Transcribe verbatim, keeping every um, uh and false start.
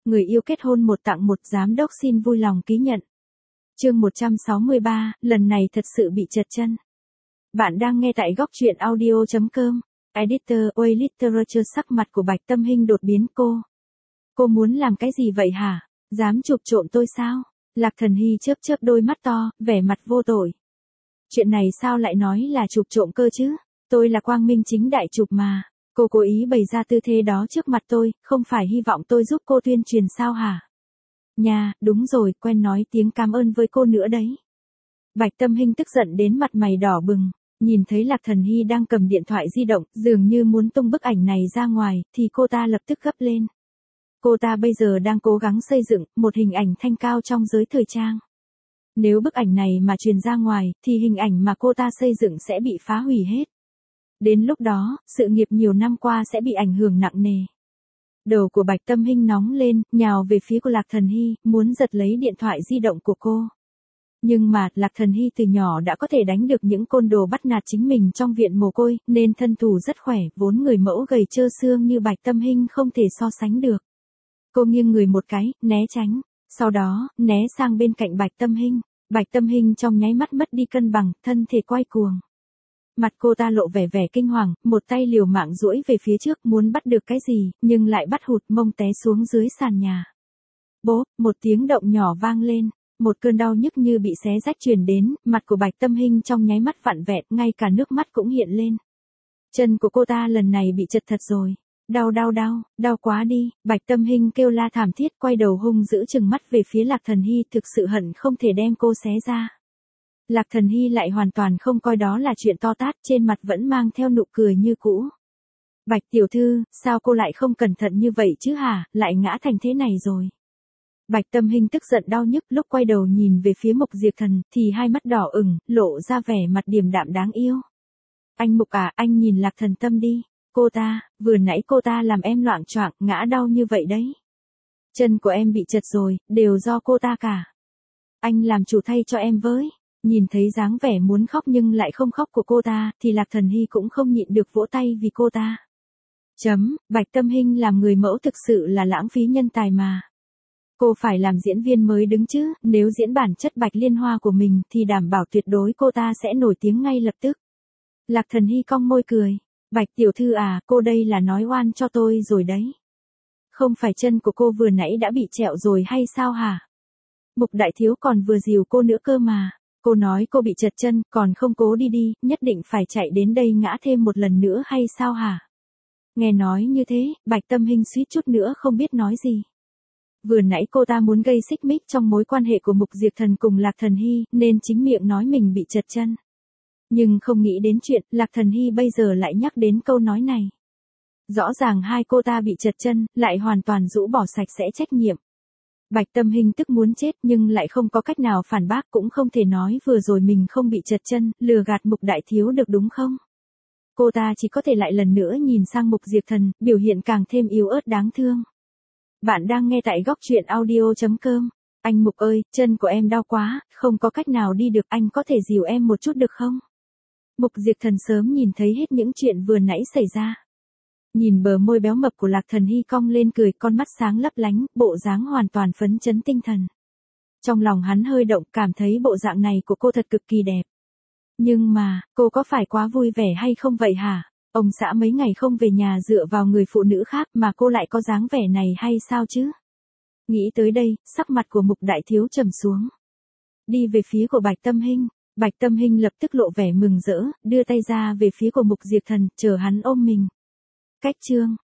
người yêu kết hôn một tặng một, giám đốc xin vui lòng ký nhận. Chương một trăm sáu mươi ba, lần này thật sự bị trật chân. Bạn đang nghe tại góc truyện audio chấm com. Editor Oi Literature. Sắc mặt của Bạch Tâm Hinh đột biến. Cô. Cô muốn làm cái gì vậy hả? Dám chụp trộm tôi sao? Lạc Thần Hy chớp chớp đôi mắt to, vẻ mặt vô tội. Chuyện này sao lại nói là chụp trộm cơ chứ? Tôi là quang minh chính đại chụp mà. Cô cố ý bày ra tư thế đó trước mặt tôi, không phải hy vọng tôi giúp cô tuyên truyền sao hả? Nha, đúng rồi, quen nói tiếng cảm ơn với cô nữa đấy. Bạch Tâm Hinh tức giận đến mặt mày đỏ bừng, nhìn thấy Lạc Thần Hy đang cầm điện thoại di động, dường như muốn tung bức ảnh này ra ngoài, thì cô ta lập tức gấp lên. Cô ta bây giờ đang cố gắng xây dựng một hình ảnh thanh cao trong giới thời trang. Nếu bức ảnh này mà truyền ra ngoài, thì hình ảnh mà cô ta xây dựng sẽ bị phá hủy hết. Đến lúc đó, sự nghiệp nhiều năm qua sẽ bị ảnh hưởng nặng nề. Đầu của Bạch Tâm Hinh nóng lên, nhào về phía của Lạc Thần Hy, muốn giật lấy điện thoại di động của cô. Nhưng mà, Lạc Thần Hy từ nhỏ đã có thể đánh được những côn đồ bắt nạt chính mình trong viện mồ côi, nên thân thủ rất khỏe, vốn người mẫu gầy trơ xương như Bạch Tâm Hinh không thể so sánh được. Cô nghiêng người một cái, né tránh, sau đó, né sang bên cạnh Bạch Tâm Hinh. Bạch Tâm Hinh trong nháy mắt mất đi cân bằng, thân thể quay cuồng. Mặt cô ta lộ vẻ vẻ kinh hoàng, một tay liều mạng duỗi về phía trước muốn bắt được cái gì, nhưng lại bắt hụt, mông té xuống dưới sàn nhà. Bốp, một tiếng động nhỏ vang lên, một cơn đau nhức như bị xé rách truyền đến, mặt của Bạch Tâm Hinh trong nháy mắt vặn vẹn, ngay cả nước mắt cũng hiện lên. Chân của cô ta lần này bị chật thật rồi. Đau đau đau, đau quá đi, Bạch Tâm Hinh kêu la thảm thiết, quay đầu hung dữ trừng mắt về phía Lạc Thần Hy, thực sự hận không thể đem cô xé ra. Lạc Thần Hy lại hoàn toàn không coi đó là chuyện to tát, trên mặt vẫn mang theo nụ cười như cũ. Bạch tiểu thư, sao cô lại không cẩn thận như vậy chứ hả, lại ngã thành thế này rồi. Bạch Tâm Hinh tức giận đau nhức, lúc quay đầu nhìn về phía Mục Diệp Thần, thì hai mắt đỏ ửng, lộ ra vẻ mặt điềm đạm đáng yêu. Anh Mục à, anh nhìn Lạc Thần Tâm đi. Cô ta, vừa nãy cô ta làm em loạng choạng, ngã đau như vậy đấy. Chân của em bị chật rồi, đều do cô ta cả. Anh làm chủ thay cho em với. Nhìn thấy dáng vẻ muốn khóc nhưng lại không khóc của cô ta, thì Lạc Thần Hy cũng không nhịn được vỗ tay vì cô ta. Chấm, Bạch Tâm Hinh làm người mẫu thực sự là lãng phí nhân tài mà. Cô phải làm diễn viên mới đứng chứ, nếu diễn bản chất Bạch Liên Hoa của mình thì đảm bảo tuyệt đối cô ta sẽ nổi tiếng ngay lập tức. Lạc Thần Hy cong môi cười. Bạch tiểu thư à, cô đây là nói oan cho tôi rồi đấy. Không phải chân của cô vừa nãy đã bị trẹo rồi hay sao hả? Mục đại thiếu còn vừa dìu cô nữa cơ mà. Cô nói cô bị trật chân, còn không cố đi đi, nhất định phải chạy đến đây ngã thêm một lần nữa hay sao hả? Nghe nói như thế, Bạch Tâm Hinh suýt chút nữa không biết nói gì. Vừa nãy cô ta muốn gây xích mích trong mối quan hệ của Mục Diệp Thần cùng Lạc Thần Hy, nên chính miệng nói mình bị trật chân. Nhưng không nghĩ đến chuyện, Lạc Thần Hy bây giờ lại nhắc đến câu nói này. Rõ ràng hai cô ta bị trật chân, lại hoàn toàn rũ bỏ sạch sẽ trách nhiệm. Bạch Tâm Hinh tức muốn chết nhưng lại không có cách nào phản bác, cũng không thể nói vừa rồi mình không bị trật chân, lừa gạt Mục đại thiếu được đúng không? Cô ta chỉ có thể lại lần nữa nhìn sang Mục Diệp Thần, biểu hiện càng thêm yếu ớt đáng thương. Bạn đang nghe tại góc truyện audio chấm com. Anh Mục ơi, chân của em đau quá, không có cách nào đi được, anh có thể dìu em một chút được không? Mục Diệp Thần sớm nhìn thấy hết những chuyện vừa nãy xảy ra. Nhìn bờ môi béo mập của Lạc Thần Hy cong lên cười, con mắt sáng lấp lánh, bộ dáng hoàn toàn phấn chấn tinh thần. Trong lòng hắn hơi động, cảm thấy bộ dạng này của cô thật cực kỳ đẹp. Nhưng mà, cô có phải quá vui vẻ hay không vậy hả? Ông xã mấy ngày không về nhà dựa vào người phụ nữ khác mà cô lại có dáng vẻ này hay sao chứ? Nghĩ tới đây, sắc mặt của Mục đại thiếu trầm xuống. Đi về phía của Bạch Tâm Hinh. Bạch Tâm Hinh lập tức lộ vẻ mừng rỡ, đưa tay ra về phía của Mục Diệp Thần, chờ hắn ôm mình. Cách chương